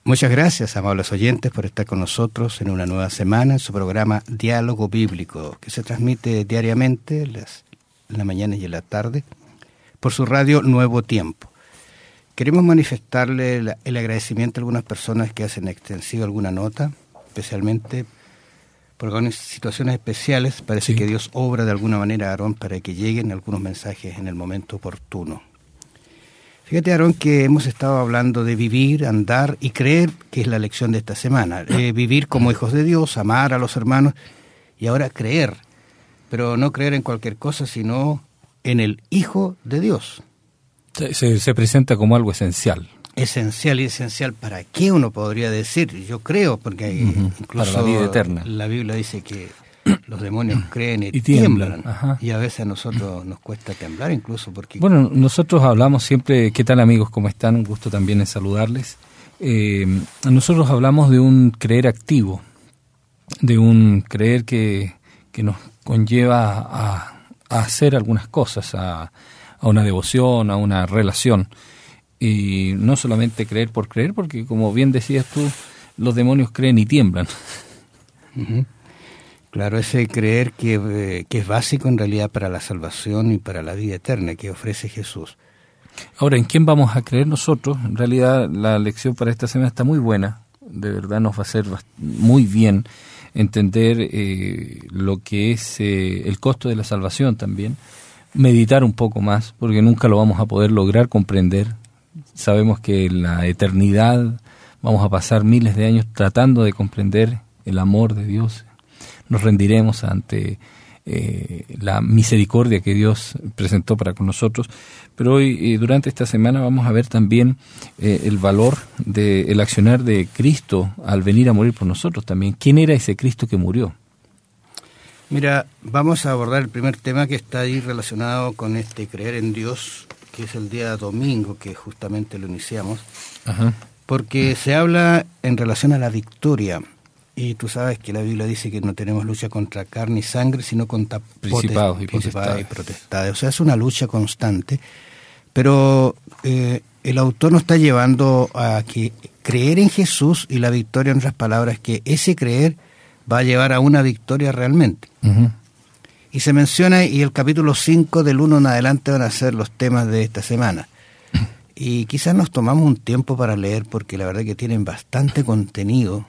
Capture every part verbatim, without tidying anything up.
Muchas gracias, amables oyentes, por estar con nosotros en una nueva semana en su programa Diálogo Bíblico, que se transmite diariamente en, las, en la mañana y en la tarde por su radio Nuevo Tiempo. Queremos manifestarle el, el agradecimiento a algunas personas que hacen extensiva alguna nota, especialmente por algunas situaciones especiales. Parece sí. que Dios obra de alguna manera, Aarón, para que lleguen algunos mensajes en el momento oportuno. Fíjate, Aarón, que hemos estado hablando de vivir, andar y creer, que es la lección de esta semana. Eh, vivir como hijos de Dios, amar a los hermanos y ahora creer. Pero no creer en cualquier cosa, sino en el Hijo de Dios. Se, se presenta como algo esencial. Esencial y esencial, ¿para qué uno podría decir? Yo creo, porque hay, uh-huh. incluso para la vida eterna. La Biblia dice que los demonios creen y, y tiemblan, tiemblan. Y a veces a nosotros nos cuesta temblar incluso porque... Bueno, nosotros hablamos siempre, ¿qué tal amigos? ¿Cómo están? Un gusto también en saludarles. Eh, nosotros hablamos de un creer activo, de un creer que, que nos conlleva a, a hacer algunas cosas, a, a una devoción, a una relación. Y no solamente creer por creer, porque como bien decías tú, los demonios creen y tiemblan. Uh-huh. Claro, ese creer que, eh, que es básico en realidad para la salvación y para la vida eterna que ofrece Jesús. Ahora, ¿en quién vamos a creer nosotros? En realidad la lección para esta semana está muy buena, de verdad nos va a hacer muy bien entender eh, lo que es eh, el costo de la salvación también, meditar un poco más, porque nunca lo vamos a poder lograr comprender. Sabemos que en la eternidad vamos a pasar miles de años tratando de comprender el amor de Dios. Nos rendiremos ante eh, la misericordia que Dios presentó para con nosotros. Pero hoy, eh, durante esta semana, vamos a ver también eh, el valor del accionar de Cristo al venir a morir por nosotros también. ¿Quién era ese Cristo que murió? Mira, vamos a abordar el primer tema que está ahí relacionado con este creer en Dios, que es el día domingo, que justamente lo iniciamos. Ajá. Porque se habla en relación a la victoria. Y tú sabes que la Biblia dice que no tenemos lucha contra carne y sangre, sino contra principados potest- y, principados y potestades. O sea, es una lucha constante. Pero eh, el autor nos está llevando a que creer en Jesús y la victoria, en otras palabras, que ese creer va a llevar a una victoria realmente. Uh-huh. Y se menciona, y el capítulo cinco del uno en adelante van a ser los temas de esta semana. Y quizás nos tomamos un tiempo para leer, porque la verdad que tienen bastante contenido.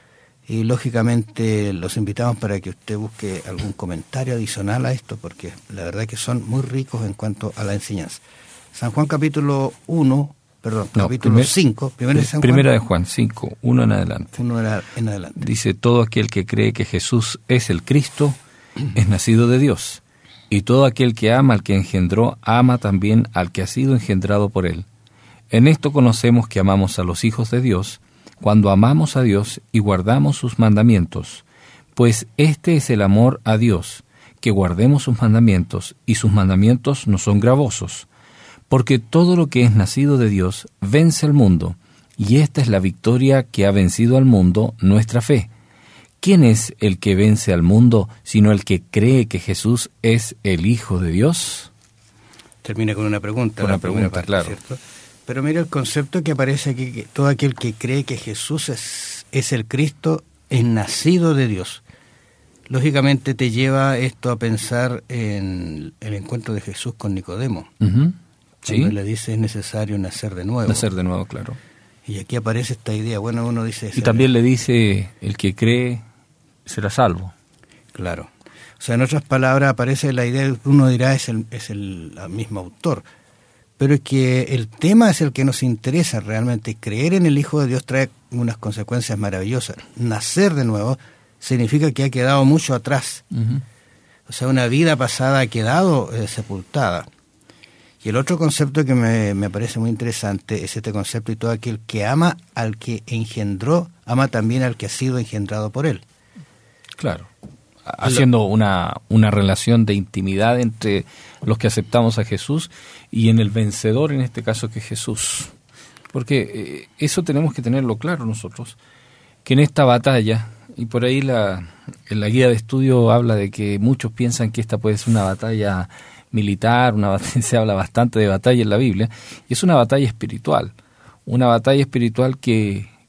Y lógicamente los invitamos para que usted busque algún comentario adicional a esto, porque la verdad que son muy ricos en cuanto a la enseñanza. San Juan capítulo uno, perdón, no, capítulo primer, cinco. Primera de San Juan. Primera de Juan cinco, uno en adelante. Uno en adelante. Dice, todo aquel que cree que Jesús es el Cristo, es nacido de Dios. Y todo aquel que ama al que engendró, ama también al que ha sido engendrado por él. En esto conocemos que amamos a los hijos de Dios, cuando amamos a Dios y guardamos sus mandamientos, pues este es el amor a Dios, que guardemos sus mandamientos, y sus mandamientos no son gravosos, porque todo lo que es nacido de Dios vence al mundo, y esta es la victoria que ha vencido al mundo, nuestra fe. ¿Quién es el que vence al mundo, sino el que cree que Jesús es el Hijo de Dios? Termina con una pregunta. Con una pregunta, parte, claro. ¿Cierto? Pero mira el concepto que aparece aquí, que todo aquel que cree que Jesús es, es el Cristo, es nacido de Dios. Lógicamente te lleva esto a pensar en el encuentro de Jesús con Nicodemo. Uh-huh. ¿Sí? Donde le dice es necesario nacer de nuevo. Nacer de nuevo, claro. Y aquí aparece esta idea, bueno, uno dice... Y también le dice, el que cree será salvo. Claro. O sea, en otras palabras aparece la idea, uno dirá es el, es el mismo autor. Pero es que el tema es el que nos interesa realmente. Creer en el Hijo de Dios trae unas consecuencias maravillosas. Nacer de nuevo significa que ha quedado mucho atrás. Uh-huh. O sea, una vida pasada ha quedado eh, sepultada. Y el otro concepto que me, me parece muy interesante es este concepto, y todo aquel que ama al que engendró, ama también al que ha sido engendrado por él. Claro. Haciendo una, una relación de intimidad entre los que aceptamos a Jesús y en el vencedor, en este caso, que es Jesús. Porque eh, eso tenemos que tenerlo claro nosotros, que en esta batalla, y por ahí la, en la guía de estudio habla de que muchos piensan que esta puede ser una batalla militar, una batalla, se habla bastante de batalla en la Biblia, y es una batalla espiritual, una batalla espiritual que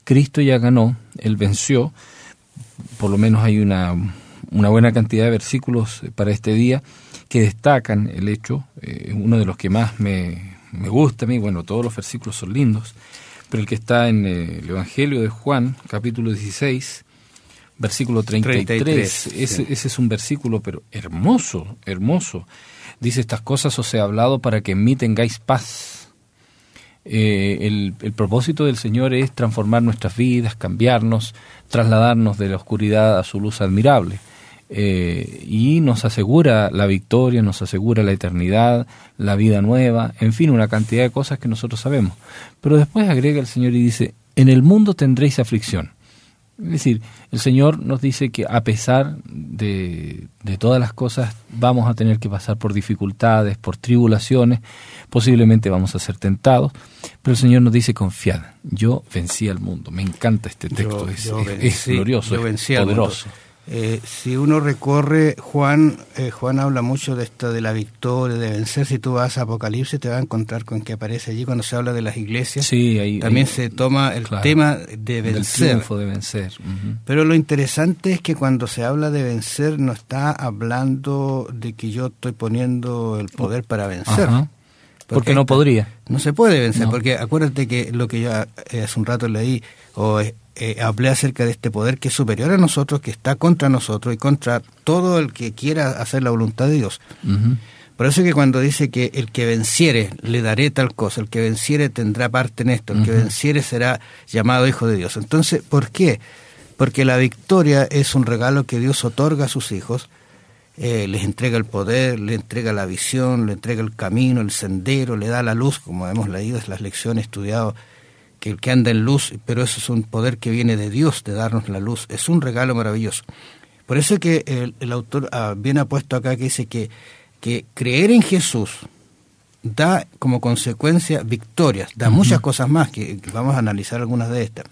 Cristo ya ganó, Él venció. Por lo menos hay una, una buena cantidad de versículos para este día que destacan el hecho, eh, uno de los que más me, me gusta a mí, bueno, todos los versículos son lindos, pero el que está en eh, el Evangelio de Juan, capítulo dieciséis, versículo treinta y tres, treinta y tres ese, sí. ese es un versículo, pero hermoso, hermoso. Dice, estas cosas os he hablado para que en mí tengáis paz. Eh, el, el propósito del Señor es transformar nuestras vidas, cambiarnos, trasladarnos de la oscuridad a su luz admirable. Eh, y nos asegura la victoria, nos asegura la eternidad, la vida nueva, en fin, una cantidad de cosas que nosotros sabemos. Pero después agrega el Señor y dice, en el mundo tendréis aflicción. Es decir, el Señor nos dice que a pesar de, de todas las cosas vamos a tener que pasar por dificultades, por tribulaciones, posiblemente vamos a ser tentados, pero el Señor nos dice, confiad, yo vencí al mundo. Me encanta este texto, yo, es, yo es, vencí, es glorioso, yo vencí es al poderoso. Mundo. Eh, si uno recorre, Juan eh, Juan habla mucho de esto de la victoria, de vencer. Si tú vas a Apocalipsis te vas a encontrar con que aparece allí cuando se habla de las iglesias. Sí, ahí, también ahí, se toma el claro, tema de vencer. Del triunfo de vencer. Uh-huh. Pero lo interesante es que cuando se habla de vencer no está hablando de que yo estoy poniendo el poder para vencer. Uh-huh. Porque, porque no podría. No se puede vencer, no. Porque acuérdate que lo que yo eh, hace un rato leí o eh, eh, hablé acerca de este poder que es superior a nosotros, que está contra nosotros y contra todo el que quiera hacer la voluntad de Dios. Uh-huh. Por eso que cuando dice que el que venciere le daré tal cosa, el que venciere tendrá parte en esto, el uh-huh. que venciere será llamado hijo de Dios. Entonces, ¿por qué? Porque la victoria es un regalo que Dios otorga a sus hijos. Eh, les entrega el poder, le entrega la visión, le entrega el camino, el sendero, le da la luz, como hemos leído en las lecciones, estudiado, que el que anda en luz, pero eso es un poder que viene de Dios, de darnos la luz, es un regalo maravilloso. Por eso es que el, el autor ah, bien ha puesto acá que dice que, que creer en Jesús da como consecuencia victorias, da uh-huh. muchas cosas más, que, que vamos a analizar algunas de estas.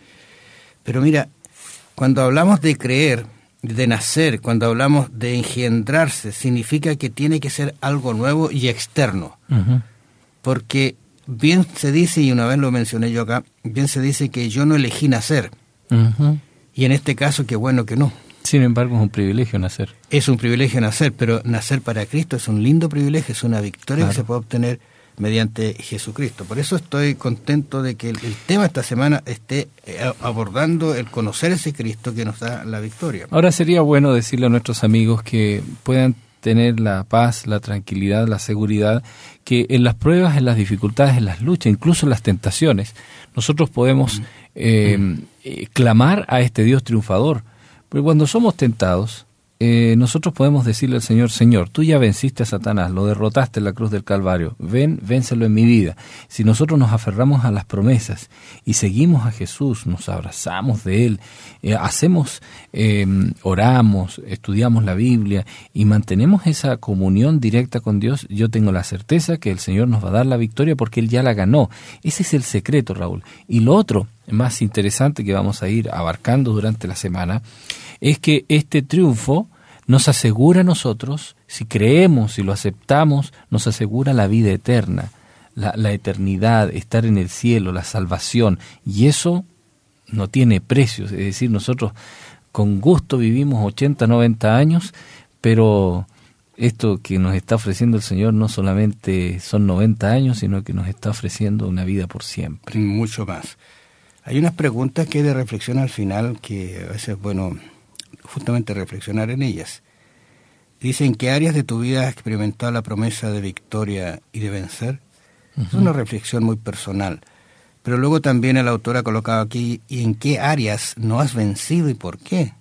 Pero mira, cuando hablamos de creer, de nacer, cuando hablamos de engendrarse, significa que tiene que ser algo nuevo y externo. Uh-huh. Porque bien se dice, y una vez lo mencioné yo acá, bien se dice que yo no elegí nacer. Uh-huh. Y en este caso, qué bueno que no. Sin embargo, es un privilegio nacer. Es un privilegio nacer, pero nacer para Cristo es un lindo privilegio, es una victoria, claro, que se puede obtener mediante Jesucristo. Por eso estoy contento de que el, el tema esta semana esté eh, abordando el conocer ese Cristo que nos da la victoria. Ahora sería bueno decirle a nuestros amigos que puedan tener la paz, la tranquilidad, la seguridad, que en las pruebas, en las dificultades, en las luchas, incluso en las tentaciones, nosotros podemos mm. Eh, mm. Eh, clamar a este Dios triunfador. Porque cuando somos tentados, Eh, nosotros podemos decirle al Señor, Señor, tú ya venciste a Satanás, lo derrotaste en la cruz del Calvario, ven, vénselo en mi vida. Si nosotros nos aferramos a las promesas y seguimos a Jesús, nos abrazamos de Él, eh, hacemos, eh, oramos, estudiamos la Biblia y mantenemos esa comunión directa con Dios, yo tengo la certeza que el Señor nos va a dar la victoria porque Él ya la ganó. Ese es el secreto, Raúl. Y lo otro, más interesante que vamos a ir abarcando durante la semana, es que este triunfo nos asegura a nosotros, si creemos, si lo aceptamos, nos asegura la vida eterna, la, la eternidad, estar en el cielo, la salvación, y eso no tiene precio. Es decir, nosotros con gusto vivimos ochenta, noventa años, pero esto que nos está ofreciendo el Señor no solamente son noventa años, sino que nos está ofreciendo una vida por siempre. Mucho más. Hay unas preguntas que hay de reflexión al final que a veces es bueno justamente reflexionar en ellas. Dice, ¿en qué áreas de tu vida has experimentado la promesa de victoria y de vencer? Uh-huh. Es una reflexión muy personal. Pero luego también el autor ha colocado aquí, ¿y en qué áreas no has vencido y por qué?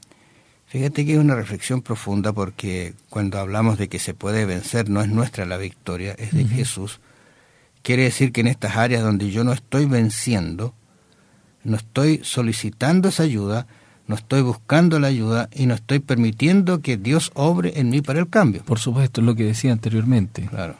Fíjate que es una reflexión profunda porque cuando hablamos de que se puede vencer, no es nuestra la victoria, es de uh-huh. Jesús. Quiere decir que en estas áreas donde yo no estoy venciendo, no estoy solicitando esa ayuda, no estoy buscando la ayuda y no estoy permitiendo que Dios obre en mí para el cambio. Por supuesto, es lo que decía anteriormente. Claro.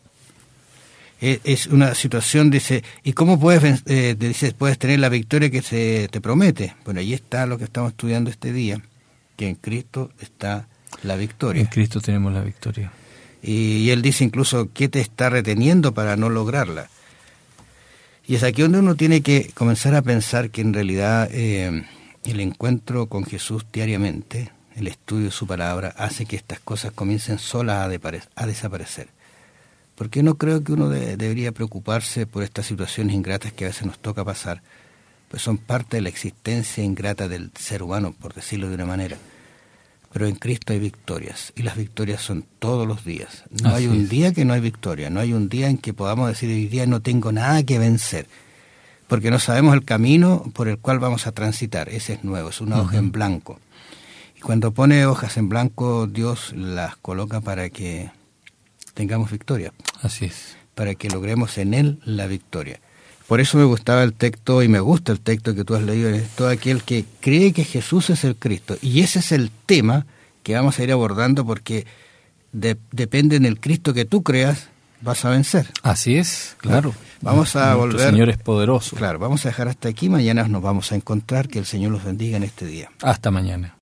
Es, es una situación, dice, ¿y cómo puedes, eh, dice, puedes tener la victoria que se te promete? Bueno, ahí está lo que estamos estudiando este día, que en Cristo está la victoria. En Cristo tenemos la victoria. Y, y él dice incluso, ¿qué te está reteniendo para no lograrla? Y es aquí donde uno tiene que comenzar a pensar que en realidad eh, el encuentro con Jesús diariamente, el estudio de su palabra, hace que estas cosas comiencen solas a, depare- a desaparecer. Porque no creo que uno de- debería preocuparse por estas situaciones ingratas que a veces nos toca pasar, pues son parte de la existencia ingrata del ser humano, por decirlo de una manera. Pero en Cristo hay victorias, y las victorias son todos los días. No Así hay un es. día que no hay victoria, no hay un día en que podamos decir hoy día no tengo nada que vencer, porque no sabemos el camino por el cual vamos a transitar. Ese es nuevo, es una Uh-huh. hoja en blanco. Y cuando pone hojas en blanco, Dios las coloca para que tengamos victoria, Así es. para que logremos en Él la victoria. Por eso me gustaba el texto, y me gusta el texto que tú has leído, es todo aquel que cree que Jesús es el Cristo. Y ese es el tema que vamos a ir abordando, porque de- depende en el Cristo que tú creas, vas a vencer. Así es, claro. Vamos a Nuestro volver. Señor es poderoso. Claro, vamos a dejar hasta aquí, mañana nos vamos a encontrar, que el Señor los bendiga en este día. Hasta mañana.